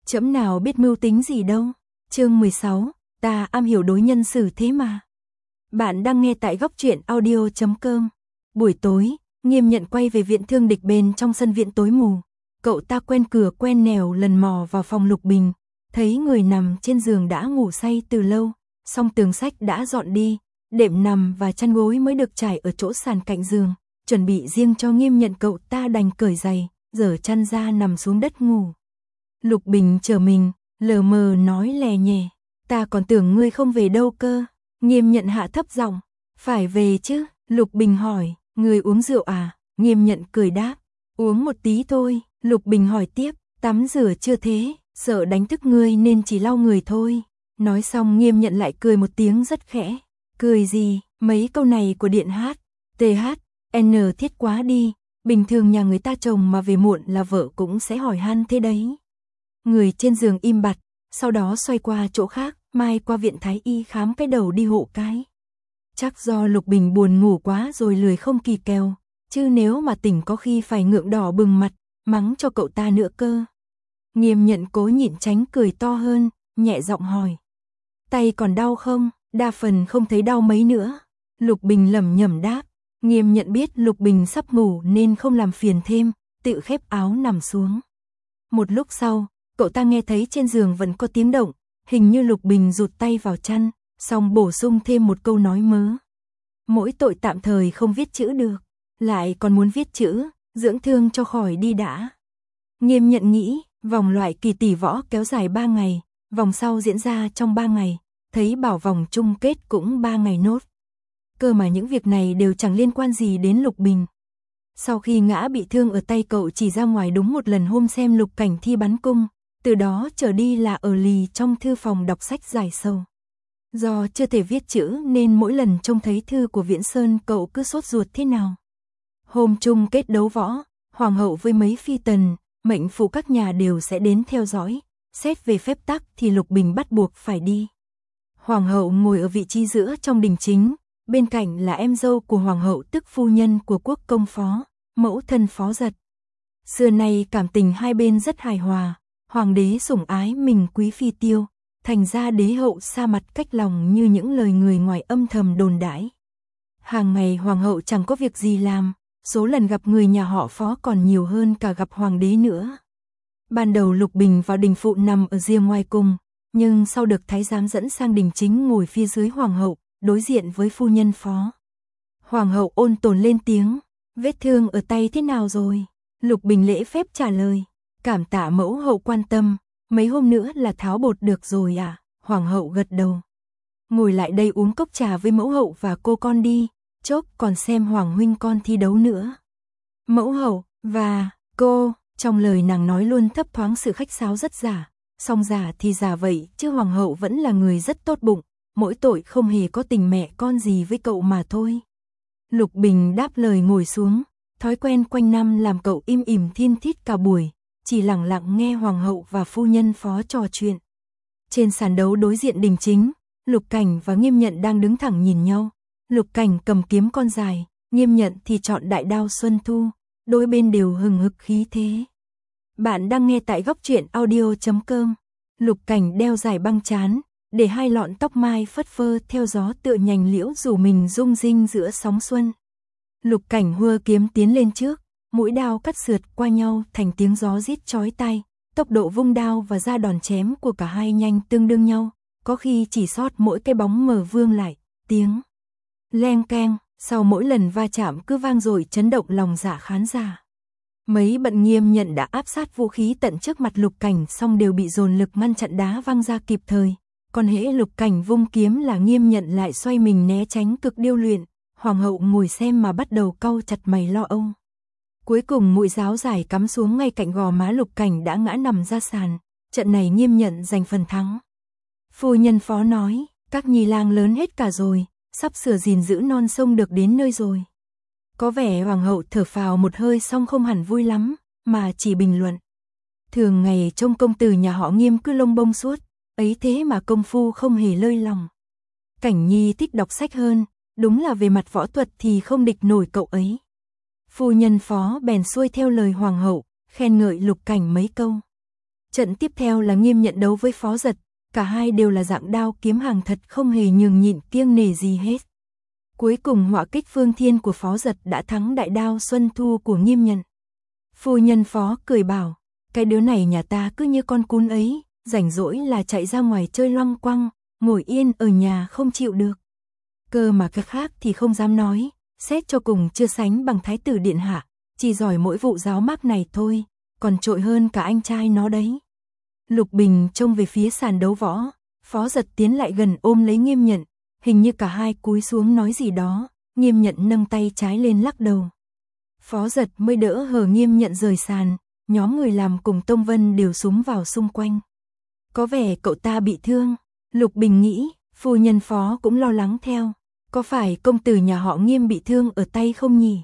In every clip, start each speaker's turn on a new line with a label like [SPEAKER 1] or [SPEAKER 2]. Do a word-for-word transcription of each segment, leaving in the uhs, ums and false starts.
[SPEAKER 1] Trẫm nào biết mưu tính gì đâu. Chương mười sáu, ta am hiểu đối nhân xử thế mà. Bạn đang nghe tại góc truyện audio chấm com. Buổi tối, Nghiêm Nhận quay về viện thương địch bên trong sân viện tối mù. Cậu ta quen cửa quen nẻo lần mò vào phòng Lục Bình, thấy người nằm trên giường đã ngủ say từ lâu, song tường sách đã dọn đi, đệm nằm và chăn gối mới được trải ở chỗ sàn cạnh giường, chuẩn bị riêng cho Nghiêm Nhận. Cậu ta đành cởi giày, giở chăn ra nằm xuống đất ngủ. Lục Bình chờ mình, lờ mờ nói lè nhè, ta còn tưởng ngươi không về đâu cơ. Nghiêm Nhận hạ thấp giọng, phải về chứ. Lục Bình hỏi, ngươi uống rượu à? Nghiêm Nhận cười đáp, uống một tí thôi. Lục Bình hỏi tiếp, tắm rửa chưa thế? Sợ đánh thức ngươi nên chỉ lau người thôi. Nói xong Nghiêm Nhận lại cười một tiếng rất khẽ. Cười gì? Mấy câu này của Điện Hát, tê hát, en thiết quá đi. Bình thường nhà người ta chồng mà về muộn là vợ cũng sẽ hỏi han thế đấy. Người trên giường im bặt, sau đó xoay qua chỗ khác, mai qua viện thái y khám cái đầu đi hộ cái. Chắc do Lục Bình buồn ngủ quá rồi lười không kỳ kèo, chứ nếu mà tỉnh có khi phải ngượng đỏ bừng mặt, mắng cho cậu ta nữa cơ. Nghiêm Nhận cố nhịn tránh cười to hơn, nhẹ giọng hỏi. Tay còn đau không? Đa phần không thấy đau mấy nữa. Lục Bình lẩm nhẩm đáp. Nghiêm Nhận biết Lục Bình sắp ngủ nên không làm phiền thêm, tự khép áo nằm xuống. Một lúc sau, cậu ta nghe thấy trên giường vẫn có tiếng động, hình như Lục Bình rụt tay vào chăn, xong bổ sung thêm một câu nói mớ. Mỗi tội tạm thời không viết chữ được, lại còn muốn viết chữ, dưỡng thương cho khỏi đi đã. Nghiêm Nhận nghĩ, vòng loại kỳ tỷ võ kéo dài ba ngày, vòng sau diễn ra trong ba ngày, thấy bảo vòng chung kết cũng ba ngày nốt. Cơ mà những việc này đều chẳng liên quan gì đến Lục Bình. Sau khi ngã bị thương ở tay, cậu chỉ ra ngoài đúng một lần hôm xem Lục Cảnh thi bắn cung, từ đó trở đi là ở lì trong thư phòng đọc sách dài sâu. Do chưa thể viết chữ nên mỗi lần trông thấy thư của Viễn Sơn cậu cứ sốt ruột thế nào. Hôm chung kết đấu võ, Hoàng hậu với mấy phi tần, mệnh phụ các nhà đều sẽ đến theo dõi, xét về phép tắc thì Lục Bình bắt buộc phải đi. Hoàng hậu ngồi ở vị trí giữa trong đình chính, bên cạnh là em dâu của Hoàng hậu tức phu nhân của quốc công Phó, mẫu thân Phó Giật. Xưa nay cảm tình hai bên rất hài hòa, Hoàng đế sủng ái mình quý phi Tiêu, thành ra đế hậu xa mặt cách lòng như những lời người ngoài âm thầm đồn đãi. Hàng ngày Hoàng hậu chẳng có việc gì làm, số lần gặp người nhà họ Phó còn nhiều hơn cả gặp Hoàng đế nữa. Ban đầu Lục Bình vào đình phụ nằm ở rìa ngoài cùng, nhưng sau được thái giám dẫn sang đình chính ngồi phía dưới Hoàng hậu, đối diện với phu nhân Phó. Hoàng hậu ôn tồn lên tiếng, vết thương ở tay thế nào rồi? Lục Bình lễ phép trả lời, cảm tạ mẫu hậu quan tâm, mấy hôm nữa là tháo bột được rồi à? Hoàng hậu gật đầu. Ngồi lại đây uống cốc trà với mẫu hậu và cô con đi, chốc còn xem Hoàng huynh con thi đấu nữa. Mẫu hậu và cô, trong lời nàng nói luôn thấp thoáng sự khách sáo rất giả, song giả thì giả vậy chứ Hoàng hậu vẫn là người rất tốt bụng, mỗi tội không hề có tình mẹ con gì với cậu mà thôi. Lục Bình đáp lời ngồi xuống, thói quen quanh năm làm cậu im ỉm thiên thít cả buổi, chỉ lặng lặng nghe Hoàng hậu và phu nhân Phó trò chuyện. Trên sàn đấu đối diện đình chính, Lục Cảnh và Nghiêm Nhận đang đứng thẳng nhìn nhau. Lục Cảnh cầm kiếm con dài, Nghiêm Nhận thì chọn đại đao Xuân Thu, đôi bên đều hừng hực khí thế. Bạn đang nghe tại góc truyện audio chấm com. Lục Cảnh đeo dài băng trán, để hai lọn tóc mai phất phơ theo gió tựa nhành liễu rủ mình rung rinh giữa sóng xuân. Lục Cảnh hua kiếm tiến lên trước, mũi đao cắt sượt qua nhau thành tiếng gió rít chói tai, tốc độ vung đao và ra đòn chém của cả hai nhanh tương đương nhau, có khi chỉ sót mỗi cái bóng mờ vương lại, tiếng leng keng, sau mỗi lần va chạm cứ vang dội chấn động lòng dạ khán giả. Mấy bận Nghiêm Nhận đã áp sát vũ khí tận trước mặt Lục Cảnh xong đều bị dồn lực ngăn chặn đá văng ra kịp thời, còn hễ Lục Cảnh vung kiếm là Nghiêm Nhận lại xoay mình né tránh cực điêu luyện. Hoàng hậu ngồi xem mà bắt đầu cau chặt mày lo âu. Cuối cùng mũi giáo dài cắm xuống ngay cạnh gò má Lục Cảnh đã ngã nằm ra sàn, trận này Nghiêm Nhận giành phần thắng. Phu nhân Phó nói, các nhi lang lớn hết cả rồi, sắp sửa gìn giữ non sông được đến nơi rồi. Có vẻ Hoàng hậu thở phào một hơi xong không hẳn vui lắm, mà chỉ bình luận. Thường ngày trông công tử nhà họ Nghiêm cứ lông bông suốt, ấy thế mà công phu không hề lơi lòng. Cảnh nhi thích đọc sách hơn, đúng là về mặt võ thuật thì không địch nổi cậu ấy. Phu nhân Phó bèn xuôi theo lời Hoàng hậu, khen ngợi Lục Cảnh mấy câu. Trận tiếp theo là Nghiêm Nhận đấu với Phó Dật, cả hai đều là dạng đao kiếm hàng thật không hề nhường nhịn kiêng nể gì hết. Cuối cùng họa kích phương thiên của Phó Dật đã thắng đại đao Xuân Thu của Nghiêm Nhận. Phu nhân Phó cười bảo, cái đứa này nhà ta cứ như con cún ấy, rảnh rỗi là chạy ra ngoài chơi loăng quăng, ngồi yên ở nhà không chịu được. Cơ mà cái khác thì không dám nói, xét cho cùng chưa sánh bằng Thái tử điện hạ, chỉ giỏi mỗi vụ giáo mác này thôi, còn trội hơn cả anh trai nó đấy. Lục Bình trông về phía sàn đấu võ, Phó Dật tiến lại gần ôm lấy Nghiêm Nhận, hình như cả hai cúi xuống nói gì đó, Nghiêm Nhận nâng tay trái lên lắc đầu. Phó Dật mới đỡ hờ Nghiêm Nhận rời sàn, nhóm người làm cùng Tông Vân đều súng vào xung quanh. Có vẻ cậu ta bị thương, Lục Bình nghĩ, phu nhân Phó cũng lo lắng theo, có phải công tử nhà họ Nghiêm bị thương ở tay không nhỉ?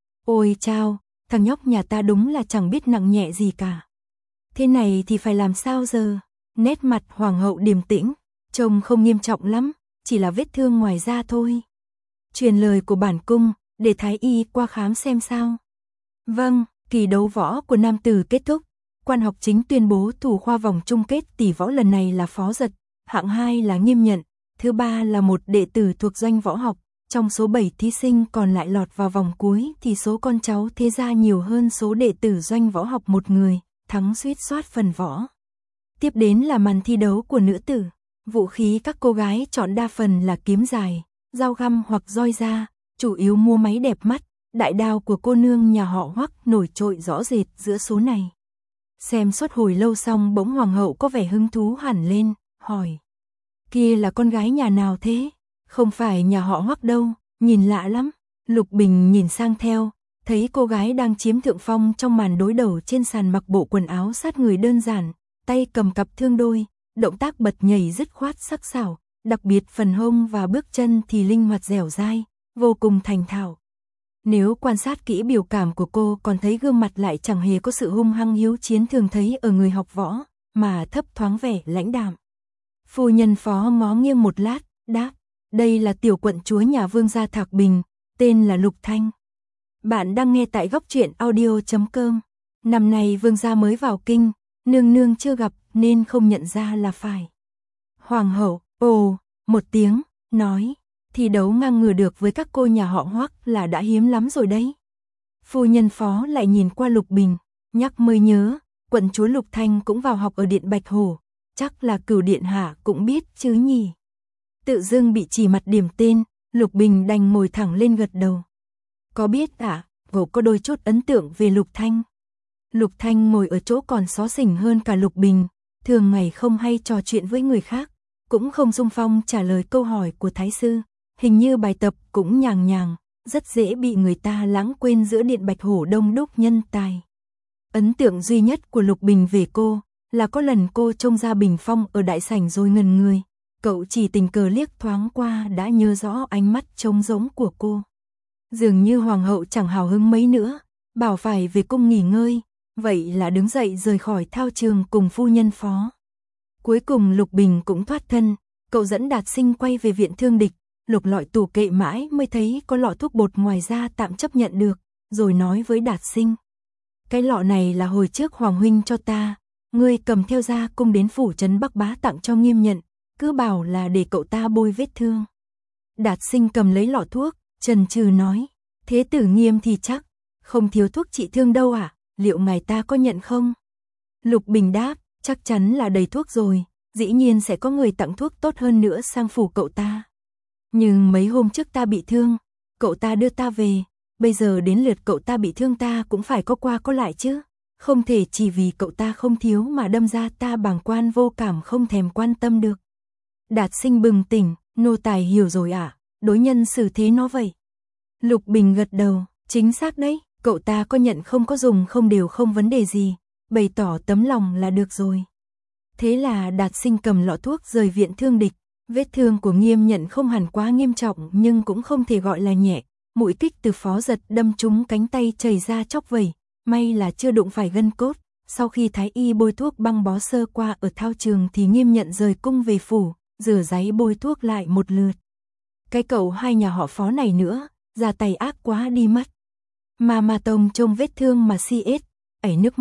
[SPEAKER 1] Ôi chao, thằng nhóc nhà ta đúng là chẳng biết nặng nhẹ gì cả. Thế này thì phải làm sao giờ? Nét mặt hoàng hậu điềm tĩnh, trông không nghiêm trọng lắm, chỉ là vết thương ngoài da thôi. Truyền lời của bản cung, để thái y qua khám xem sao. Vâng, kỳ đấu võ của nam tử kết thúc, quan học chính tuyên bố thủ khoa vòng chung kết tỷ võ lần này là Phó Dật, hạng hai là Nghiêm Nhận, thứ ba là một đệ tử thuộc doanh võ học. Trong số bảy thí sinh còn lại lọt vào vòng cuối thì số con cháu thế gia nhiều hơn số đệ tử doanh võ học một người, thắng suýt soát phần võ. Tiếp đến là màn thi đấu của nữ tử, vũ khí các cô gái chọn đa phần là kiếm dài, dao găm hoặc roi da, chủ yếu mua máy đẹp mắt, đại đao của cô nương nhà họ Hoắc nổi trội rõ rệt giữa số này. Xem suốt hồi lâu xong bỗng hoàng hậu có vẻ hứng thú hẳn lên, hỏi. Kia là con gái nhà nào thế? Không phải nhà họ Hoắc đâu, nhìn lạ lắm. Lục Bình nhìn sang theo, thấy cô gái đang chiếm thượng phong trong màn đối đầu trên sàn mặc bộ quần áo sát người đơn giản, tay cầm cặp thương đôi, động tác bật nhảy dứt khoát sắc sảo, đặc biệt phần hông và bước chân thì linh hoạt dẻo dai, vô cùng thành thạo. Nếu quan sát kỹ biểu cảm của cô còn thấy gương mặt lại chẳng hề có sự hung hăng hiếu chiến thường thấy ở người học võ, mà thấp thoáng vẻ lãnh đạm. Phu nhân Phó ngó nghiêng một lát, đáp, đây là tiểu quận chúa nhà vương gia Thạc Bình, tên là Lục Thanh. Bạn đang nghe tại góc truyện audio chấm com. Năm nay vương gia mới vào kinh, nương nương chưa gặp nên không nhận ra là phải. Hoàng hậu, ồ, một tiếng, nói, thi đấu ngang ngửa được với các cô nhà họ Hoắc là đã hiếm lắm rồi đấy. Phu nhân Phó lại nhìn qua Lục Bình, nhắc mới nhớ, quận chúa Lục Thanh cũng vào học ở Điện Bạch Hổ, chắc là Cửu điện hạ cũng biết chứ nhỉ. Tự dưng bị chỉ mặt điểm tên, Lục Bình đành ngồi thẳng lên gật đầu. Có biết ạ, à, vổ có đôi chút ấn tượng về Lục Thanh. Lục Thanh ngồi ở chỗ còn xó xỉnh hơn cả Lục Bình, thường ngày không hay trò chuyện với người khác, cũng không xung phong trả lời câu hỏi của thái sư, hình như bài tập cũng nhàng nhàng, rất dễ bị người ta lãng quên giữa Điện Bạch Hổ đông đúc nhân tài. Ấn tượng duy nhất của Lục Bình về cô là có lần cô trông ra bình phong ở đại sảnh rồi ngần người, cậu chỉ tình cờ liếc thoáng qua đã nhớ rõ ánh mắt trống rỗng của cô. Dường như hoàng hậu chẳng hào hứng mấy nữa, bảo phải về cung nghỉ ngơi, vậy là đứng dậy rời khỏi thao trường cùng phu nhân Phó. Cuối cùng Lục Bình cũng thoát thân, cậu dẫn Đạt Sinh quay về viện thương địch, lục lọi tủ kệ mãi mới thấy có lọ thuốc bột ngoài ra tạm chấp nhận được, rồi nói với Đạt Sinh. Cái lọ này là hồi trước Hoàng huynh cho ta, ngươi cầm theo ra cung đến phủ trấn Bắc Bá tặng cho Nghiêm Nhận, cứ bảo là để cậu ta bôi vết thương. Đạt Sinh cầm lấy lọ thuốc, chần chừ nói, thế tử Nghiêm thì chắc, không thiếu thuốc trị thương đâu à, liệu ngài ta có nhận không? Lục Bình đáp, chắc chắn là đầy thuốc rồi, dĩ nhiên sẽ có người tặng thuốc tốt hơn nữa sang phủ cậu ta. Nhưng mấy hôm trước ta bị thương, cậu ta đưa ta về, bây giờ đến lượt cậu ta bị thương ta cũng phải có qua có lại chứ, không thể chỉ vì cậu ta không thiếu mà đâm ra ta bàng quan vô cảm không thèm quan tâm được. Đạt Sinh bừng tỉnh, nô tài hiểu rồi ạ, à, đối nhân xử thế nó vậy. Lục Bình gật đầu, chính xác đấy, cậu ta có nhận không có dùng không đều không vấn đề gì, bày tỏ tấm lòng là được rồi. Thế là Đạt Sinh cầm lọ thuốc rời viện thương địch, vết thương của Nghiêm Nhận không hẳn quá nghiêm trọng nhưng cũng không thể gọi là nhẹ, mũi kích từ Phó Dật đâm trúng cánh tay chảy ra chóc vẩy, may là chưa đụng phải gân cốt. Sau khi thái y bôi thuốc băng bó sơ qua ở thao trường thì Nghiêm Nhận rời cung về phủ, rửa giấy bôi thuốc lại một lượt. Cái cậu hai nhà họ Phó này nữa, ra tay ác quá đi mất. Mà mà Tông trông vết thương mà si ết, ẩy nước mắt,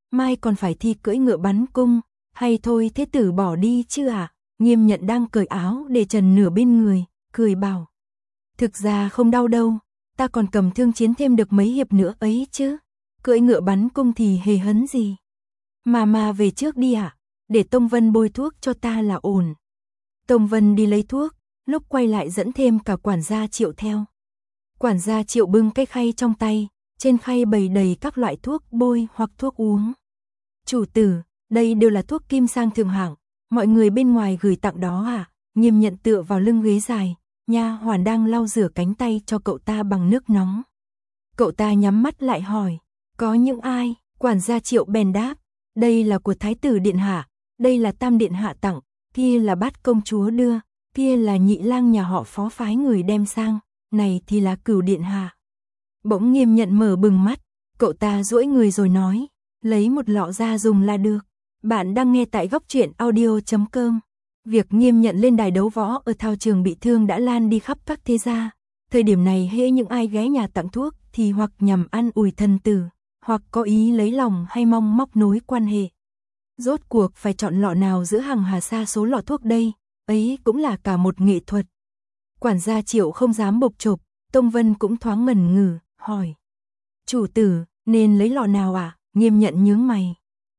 [SPEAKER 1] mai còn phải thi cưỡi ngựa bắn cung, hay thôi thế tử bỏ đi chứ ạ. À? Nghiêm Nhận đang cởi áo để trần nửa bên người, cười bảo. Thực ra không đau đâu, ta còn cầm thương chiến thêm được mấy hiệp nữa ấy chứ. Cưỡi ngựa bắn cung thì hề hấn gì. Mà mà về trước đi ạ, à? Để Tông Vân bôi thuốc cho ta là ổn. Tông Vân đi lấy thuốc, lúc quay lại dẫn thêm cả quản gia Triệu theo. Quản gia Triệu bưng cái khay trong tay, trên khay bày đầy các loại thuốc bôi hoặc thuốc uống. Chủ tử, đây đều là thuốc kim sang thượng hạng, mọi người bên ngoài gửi tặng đó à? Nghiêm Nhận tựa vào lưng ghế dài, nha hoàn đang lau rửa cánh tay cho cậu ta bằng nước nóng. Cậu ta nhắm mắt lại hỏi, có những ai? Quản gia Triệu bèn đáp, đây là của Thái tử điện hạ, đây là Tam điện hạ tặng, kia là Bát công chúa đưa, kia là Nhị lang nhà họ Phó phái người đem sang, này thì là Cửu điện hạ. Bỗng Nghiêm Nhận mở bừng mắt, cậu ta duỗi người rồi nói, lấy một lọ ra dùng là được. Bạn đang nghe tại góc truyện audio chấm com. Việc Nghiêm Nhận lên đài đấu võ ở thao trường bị thương đã lan đi khắp các thế gia. Thời điểm này hễ những ai ghé nhà tặng thuốc thì hoặc nhằm ăn ủi thần tử, hoặc có ý lấy lòng hay mong móc nối quan hệ. Rốt cuộc phải chọn lọ nào giữa hàng hà sa số lọ thuốc đây, ấy cũng là cả một nghệ thuật. Quản gia Triệu không dám bộc chộp, Tông Vân cũng thoáng ngần ngừ, hỏi. Chủ tử, nên lấy lọ nào ạ? À? Nghiêm Nhận nhướng mày.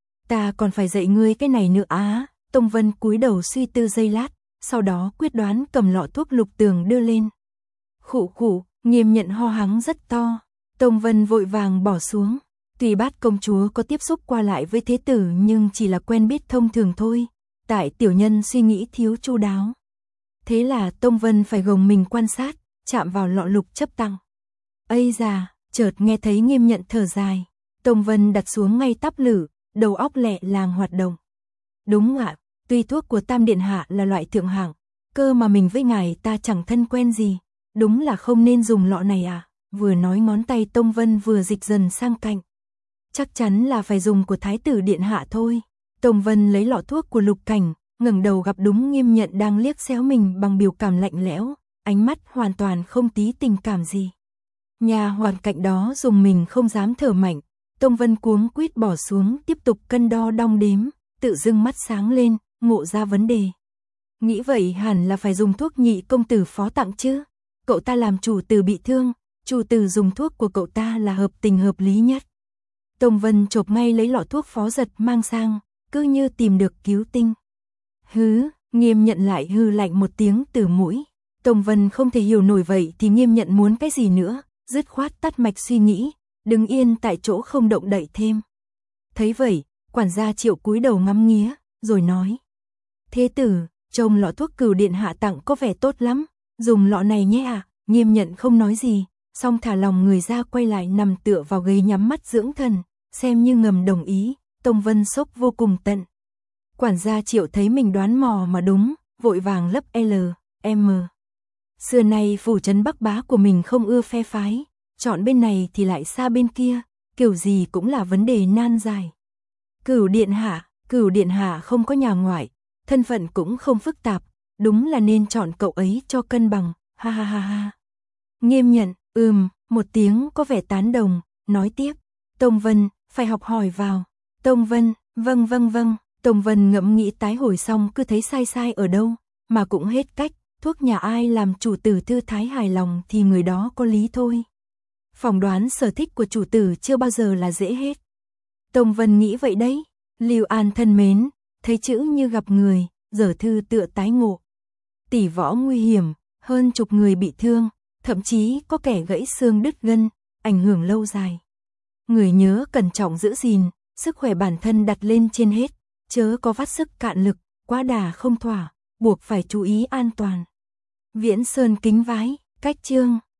[SPEAKER 1] Ta còn phải dạy ngươi cái này nữa á. Tông Vân cúi đầu suy tư giây lát, sau đó quyết đoán cầm lọ thuốc Lục Tường đưa lên. Khụ khụ, Nghiêm Nhận ho hắng rất to. Tông Vân vội vàng bỏ xuống. Tuy Bát công chúa có tiếp xúc qua lại với thế tử nhưng chỉ là quen biết thông thường thôi. Tại tiểu nhân suy nghĩ thiếu chu đáo. Thế là Tông Vân phải gồng mình quan sát, chạm vào lọ lục chấp tặng. Ây da, chợt nghe thấy Nghiêm Nhận thở dài. Tông Vân đặt xuống ngay tắp lử, đầu óc lẹ làng hoạt động. Đúng ạ, tuy thuốc của Tam điện hạ là loại thượng hạng, cơ mà mình với ngài ta chẳng thân quen gì, đúng là không nên dùng lọ này à? Vừa nói ngón tay Tông Vân vừa dịch dần sang cạnh. Chắc chắn là phải dùng của Thái tử điện hạ thôi. Tông Vân lấy lọ thuốc của Lục Cảnh, ngẩng đầu gặp đúng Nghiêm Nhận đang liếc xéo mình bằng biểu cảm lạnh lẽo, ánh mắt hoàn toàn không tí tình cảm gì. Nhà hoàn cạnh đó dùng mình không dám thở mạnh. Tông Vân cuống quýt bỏ xuống, tiếp tục cân đo đong đếm, tự dưng mắt sáng lên, ngộ ra vấn đề. Nghĩ vậy hẳn là phải dùng thuốc Nhị công tử phó tặng chứ. Cậu ta làm chủ tử bị thương, chủ tử dùng thuốc của cậu ta là hợp tình hợp lý nhất. Tông Vân chộp ngay lấy lọ thuốc Phó Giật mang sang, cứ như tìm được cứu tinh. Hứ, Nghiêm Nhận lại hư lạnh một tiếng từ mũi. Tông Vân không thể hiểu nổi vậy thì Nghiêm Nhận muốn cái gì nữa, dứt khoát tắt mạch suy nghĩ, đứng yên tại chỗ không động đậy thêm. Thấy vậy, quản gia Triệu cúi đầu ngắm nghía, rồi nói. Thế tử, trông lọ thuốc Cửu điện hạ tặng có vẻ tốt lắm, dùng lọ này nhé ạ. À? Nghiêm Nhận không nói gì, song thả lòng người ra quay lại nằm tựa vào ghế nhắm mắt dưỡng thần, xem như ngầm đồng ý. Tông Vân sốc vô cùng tận. Quản gia Triệu thấy mình đoán mò mà đúng, vội vàng lấp L, M. Xưa nay phủ trấn Bắc Bá của mình không ưa phe phái, chọn bên này thì lại xa bên kia, kiểu gì cũng là vấn đề nan giải. Cửu điện hạ, Cửu điện hạ không có nhà ngoại, thân phận cũng không phức tạp, đúng là nên chọn cậu ấy cho cân bằng, ha ha ha ha. Nghiêm Nhận, ừm, một tiếng có vẻ tán đồng, nói tiếp. Tông Vân, phải học hỏi vào. Tông Vân, vâng vâng vâng. Tông Vân ngẫm nghĩ tái hồi xong cứ thấy sai sai ở đâu, mà cũng hết cách, thuốc nhà ai làm chủ tử thư thái hài lòng thì người đó có lý thôi. Phỏng đoán sở thích của chủ tử chưa bao giờ là dễ hết. Tông Vân nghĩ vậy đấy. Lưu An thân mến, thấy chữ như gặp người, dở thư tựa tái ngộ. Tỷ võ nguy hiểm, hơn chục người bị thương, thậm chí có kẻ gãy xương đứt gân, ảnh hưởng lâu dài. Người nhớ cẩn trọng giữ gìn, sức khỏe bản thân đặt lên trên hết, chớ có vắt sức cạn lực, quá đà không thỏa, buộc phải chú ý an toàn. Viễn Sơn kính vái, cách chương.